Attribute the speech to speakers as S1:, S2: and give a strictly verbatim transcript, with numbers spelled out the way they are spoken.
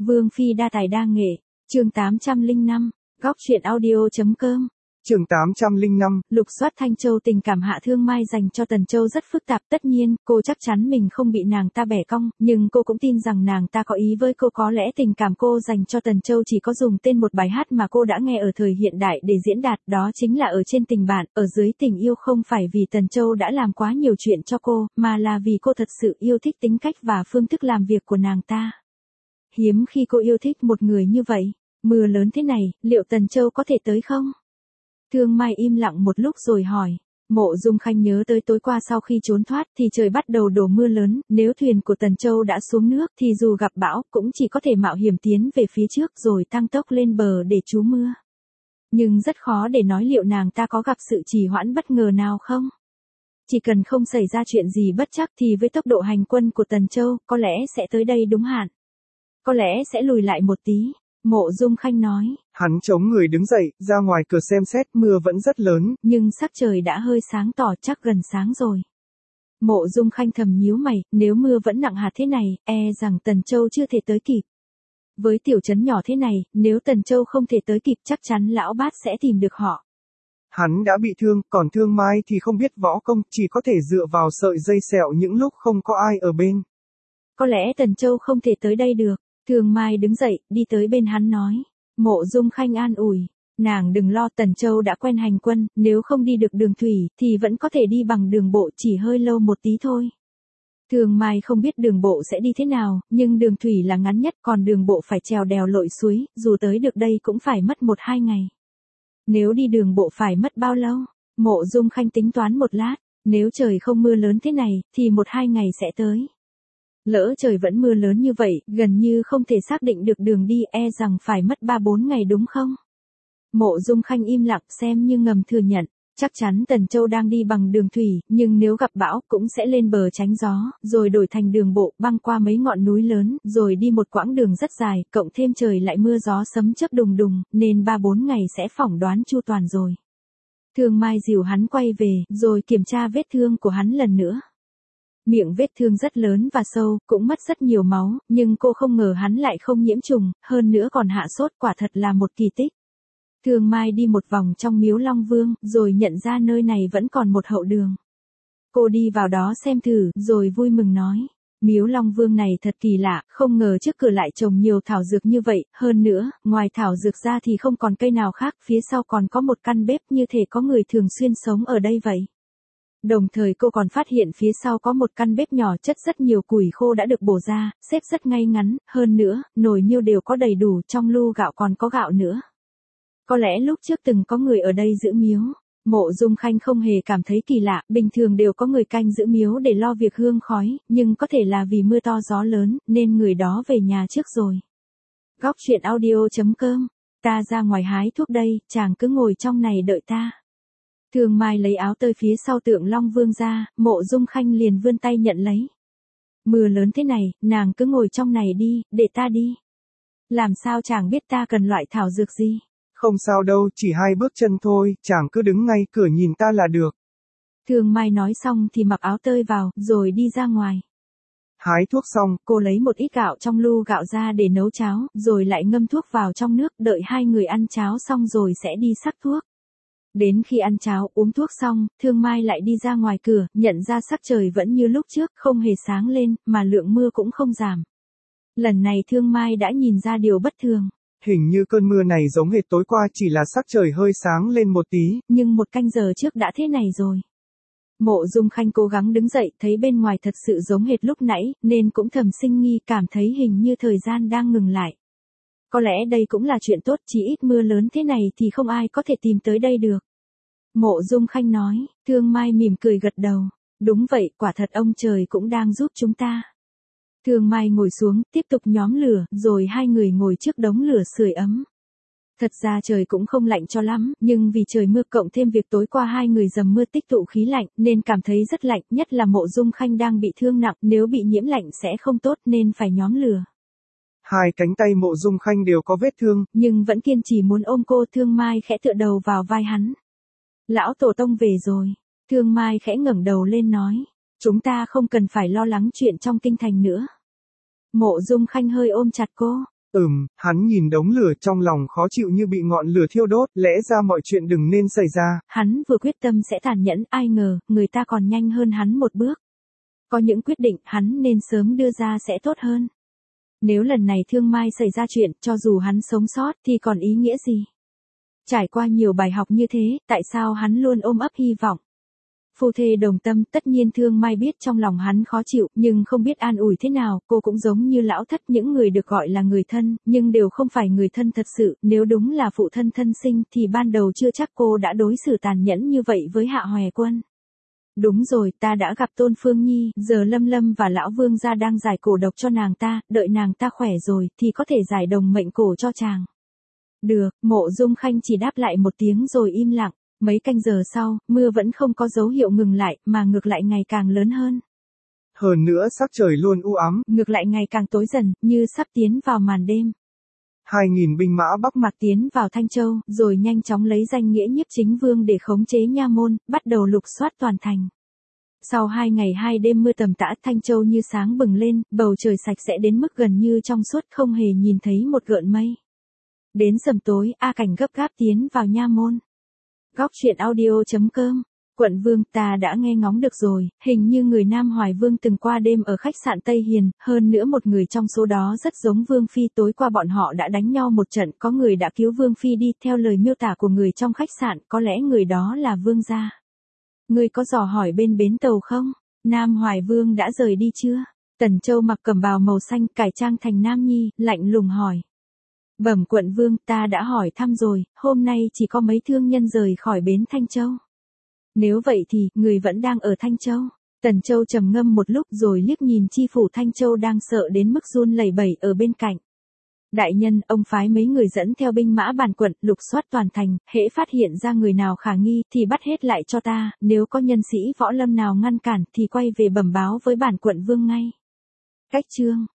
S1: Vương Phi đa tài đa nghệ, chương tám trăm lẻ năm, góc truyện audio.com.
S2: Chương tám trăm lẻ năm,
S1: lục soát Thanh Châu. Tình cảm Hạ Thương Mai dành cho Tần Châu rất phức tạp, tất nhiên, cô chắc chắn mình không bị nàng ta bẻ cong, nhưng cô cũng tin rằng nàng ta có ý với cô. Có lẽ tình cảm cô dành cho Tần Châu chỉ có dùng tên một bài hát mà cô đã nghe ở thời hiện đại để diễn đạt, đó chính là Ở Trên Tình Bạn, ở dưới tình yêu. Không phải vì Tần Châu đã làm quá nhiều chuyện cho cô, mà là vì cô thật sự yêu thích tính cách và phương thức làm việc của nàng ta. Hiếm khi cô yêu thích một người như vậy. Mưa lớn thế này, liệu Tần Châu có thể tới không? Thương Mai im lặng một lúc rồi hỏi. Mộ Dung Khanh nhớ tới tối qua sau khi trốn thoát thì trời bắt đầu đổ mưa lớn, nếu thuyền của Tần Châu đã xuống nước thì dù gặp bão cũng chỉ có thể mạo hiểm tiến về phía trước rồi tăng tốc lên bờ để trú mưa. Nhưng rất khó để nói liệu nàng ta có gặp sự trì hoãn bất ngờ nào không. Chỉ cần không xảy ra chuyện gì bất trắc thì với tốc độ hành quân của Tần Châu có lẽ sẽ tới đây đúng hạn. Có lẽ sẽ lùi lại một tí. Mộ Dung Khanh nói.
S2: Hắn chống người đứng dậy, ra ngoài cửa xem xét, mưa vẫn rất lớn.
S1: Nhưng sắc trời đã hơi sáng tỏ, chắc gần sáng rồi. Mộ Dung Khanh thầm nhíu mày, nếu mưa vẫn nặng hạt thế này, e rằng Tần Châu chưa thể tới kịp. Với tiểu trấn nhỏ thế này, nếu Tần Châu không thể tới kịp chắc chắn lão bát sẽ tìm được họ.
S2: Hắn đã bị thương, còn Thương Mai thì không biết võ công, chỉ có thể dựa vào sợi dây sẹo những lúc không có ai ở bên.
S1: Có lẽ Tần Châu không thể tới đây được. Thương Mai đứng dậy, đi tới bên hắn nói. Mộ Dung Khanh an ủi. Nàng đừng lo, Tần Châu đã quen hành quân, nếu không đi được đường thủy, thì vẫn có thể đi bằng đường bộ, chỉ hơi lâu một tí thôi. Thương Mai không biết đường bộ sẽ đi thế nào, nhưng đường thủy là ngắn nhất, còn đường bộ phải trèo đèo lội suối, dù tới được đây cũng phải mất một hai ngày. Nếu đi đường bộ phải mất bao lâu? Mộ Dung Khanh tính toán một lát, nếu trời không mưa lớn thế này, thì một hai ngày sẽ tới. Lỡ trời vẫn mưa lớn như vậy, gần như không thể xác định được đường đi, e rằng phải mất ba bốn ngày đúng không? Mộ Dung Khanh im lặng xem như ngầm thừa nhận, chắc chắn Tần Châu đang đi bằng đường thủy, nhưng nếu gặp bão cũng sẽ lên bờ tránh gió, rồi đổi thành đường bộ băng qua mấy ngọn núi lớn, rồi đi một quãng đường rất dài, cộng thêm trời lại mưa gió sấm chớp đùng đùng, nên ba bốn ngày sẽ phỏng đoán chu toàn rồi. Thương Mai dìu hắn quay về, rồi kiểm tra vết thương của hắn lần nữa. Miệng vết thương rất lớn và sâu, cũng mất rất nhiều máu, nhưng cô không ngờ hắn lại không nhiễm trùng, hơn nữa còn hạ sốt, quả thật là một kỳ tích. Thương Mai đi một vòng trong miếu Long Vương, rồi nhận ra nơi này vẫn còn một hậu đường. Cô đi vào đó xem thử, rồi vui mừng nói. Miếu Long Vương này thật kỳ lạ, không ngờ trước cửa lại trồng nhiều thảo dược như vậy, hơn nữa, ngoài thảo dược ra thì không còn cây nào khác, phía sau còn có một căn bếp như thể có người thường xuyên sống ở đây vậy. Đồng thời cô còn phát hiện phía sau có một căn bếp nhỏ chất rất nhiều củi khô đã được bổ ra, xếp rất ngay ngắn, hơn nữa, nồi niêu đều có đầy đủ, trong lu gạo còn có gạo nữa. Có lẽ lúc trước từng có người ở đây giữ miếu. Mộ Dung Khanh không hề cảm thấy kỳ lạ, bình thường đều có người canh giữ miếu để lo việc hương khói, nhưng có thể là vì mưa to gió lớn, nên người đó về nhà trước rồi. Góc truyện audio.com. Ta ra ngoài hái thuốc đây, chàng cứ ngồi trong này đợi ta. Thương Mai lấy áo tơi phía sau tượng Long Vương ra, Mộ Dung Khanh liền vươn tay nhận lấy. Mưa lớn thế này, nàng cứ ngồi trong này đi, để ta đi. Làm sao chàng biết ta cần loại thảo dược gì?
S2: Không sao đâu, chỉ hai bước chân thôi, chàng cứ đứng ngay cửa nhìn ta là được.
S1: Thương Mai nói xong thì mặc áo tơi vào, rồi đi ra ngoài.
S2: Hái thuốc xong,
S1: cô lấy một ít gạo trong lu gạo ra để nấu cháo, rồi lại ngâm thuốc vào trong nước, đợi hai người ăn cháo xong rồi sẽ đi sắc thuốc. Đến khi ăn cháo uống thuốc xong, Thương Mai lại đi ra ngoài cửa, nhận ra sắc trời vẫn như lúc trước, không hề sáng lên, mà lượng mưa cũng không giảm. Lần này Thương Mai đã nhìn ra điều bất thường.
S2: Hình như cơn mưa này giống hệt tối qua, chỉ là sắc trời hơi sáng lên một tí.
S1: Nhưng một canh giờ trước đã thế này rồi. Mộ Dung Khanh cố gắng đứng dậy, thấy bên ngoài thật sự giống hệt lúc nãy, nên cũng thầm sinh nghi, cảm thấy hình như thời gian đang ngừng lại. Có lẽ đây cũng là chuyện tốt, chỉ ít mưa lớn thế này thì không ai có thể tìm tới đây được. Mộ Dung Khanh nói. Thương Mai mỉm cười gật đầu. Đúng vậy, quả thật ông trời cũng đang giúp chúng ta. Thương Mai ngồi xuống, tiếp tục nhóm lửa, rồi hai người ngồi trước đống lửa sưởi ấm. Thật ra trời cũng không lạnh cho lắm, nhưng vì trời mưa cộng thêm việc tối qua hai người dầm mưa tích tụ khí lạnh, nên cảm thấy rất lạnh, nhất là Mộ Dung Khanh đang bị thương nặng, nếu bị nhiễm lạnh sẽ không tốt nên phải nhóm lửa.
S2: Hai cánh tay Mộ Dung Khanh đều có vết thương,
S1: nhưng vẫn kiên trì muốn ôm cô. Thương Mai khẽ tựa đầu vào vai hắn. Lão tổ tông về rồi. Thương Mai khẽ ngẩng đầu lên nói. Chúng ta không cần phải lo lắng chuyện trong kinh thành nữa. Mộ Dung Khanh hơi ôm chặt cô.
S2: Ừm, hắn nhìn đống lửa trong lòng khó chịu như bị ngọn lửa thiêu đốt, lẽ ra mọi chuyện đừng nên xảy ra.
S1: Hắn vừa quyết tâm sẽ tàn nhẫn, ai ngờ, người ta còn nhanh hơn hắn một bước. Có những quyết định hắn nên sớm đưa ra sẽ tốt hơn. Nếu lần này Thương Mai xảy ra chuyện, cho dù hắn sống sót thì còn ý nghĩa gì? Trải qua nhiều bài học như thế, tại sao hắn luôn ôm ấp hy vọng? Phu thê đồng tâm, tất nhiên Thương Mai biết trong lòng hắn khó chịu, nhưng không biết an ủi thế nào, cô cũng giống như lão thất, những người được gọi là người thân, nhưng đều không phải người thân thật sự, nếu đúng là phụ thân thân sinh thì ban đầu chưa chắc cô đã đối xử tàn nhẫn như vậy với Hạ Hòe Quân. Đúng rồi, ta đã gặp Tôn Phương Nhi, giờ Lâm Lâm và Lão Vương gia đang giải cổ độc cho nàng ta, đợi nàng ta khỏe rồi, thì có thể giải đồng mệnh cổ cho chàng. Được, Mộ Dung Khanh chỉ đáp lại một tiếng rồi im lặng. Mấy canh giờ sau, mưa vẫn không có dấu hiệu ngừng lại, mà ngược lại ngày càng lớn hơn.
S2: Hơn nữa sắc trời luôn u ám,
S1: ngược lại ngày càng tối dần, như sắp tiến vào màn đêm.
S2: Hai nghìn binh mã Bắc
S1: Mạc tiến vào Thanh Châu, rồi nhanh chóng lấy danh nghĩa nhiếp chính vương để khống chế nha môn, bắt đầu lục soát toàn thành. Sau hai ngày hai đêm mưa tầm tã, Thanh Châu như sáng bừng lên, bầu trời sạch sẽ đến mức gần như trong suốt, không hề nhìn thấy một gợn mây. Đến sầm tối, A Cảnh gấp gáp tiến vào nha môn. Góc truyện audio chấm com. Quận Vương, ta đã nghe ngóng được rồi, hình như người Nam Hoài Vương từng qua đêm ở khách sạn Tây Hiền, hơn nữa một người trong số đó rất giống Vương Phi, tối qua bọn họ đã đánh nhau một trận, có người đã cứu Vương Phi đi, theo lời miêu tả của người trong khách sạn, có lẽ người đó là Vương gia. Người có dò hỏi bên bến tàu không? Nam Hoài Vương đã rời đi chưa? Tần Châu mặc cẩm bào màu xanh, cải trang thành nam nhi, lạnh lùng hỏi. Bẩm quận vương, ta đã hỏi thăm rồi, hôm nay chỉ có mấy thương nhân rời khỏi bến Thanh Châu. Nếu vậy thì, người vẫn đang ở Thanh Châu. Tần Châu trầm ngâm một lúc rồi liếc nhìn chi phủ Thanh Châu đang sợ đến mức run lẩy bẩy ở bên cạnh. Đại nhân, ông phái mấy người dẫn theo binh mã bản quận, lục soát toàn thành, hễ phát hiện ra người nào khả nghi, thì bắt hết lại cho ta, nếu có nhân sĩ võ lâm nào ngăn cản, thì quay về bẩm báo với bản quận vương ngay. Cách chương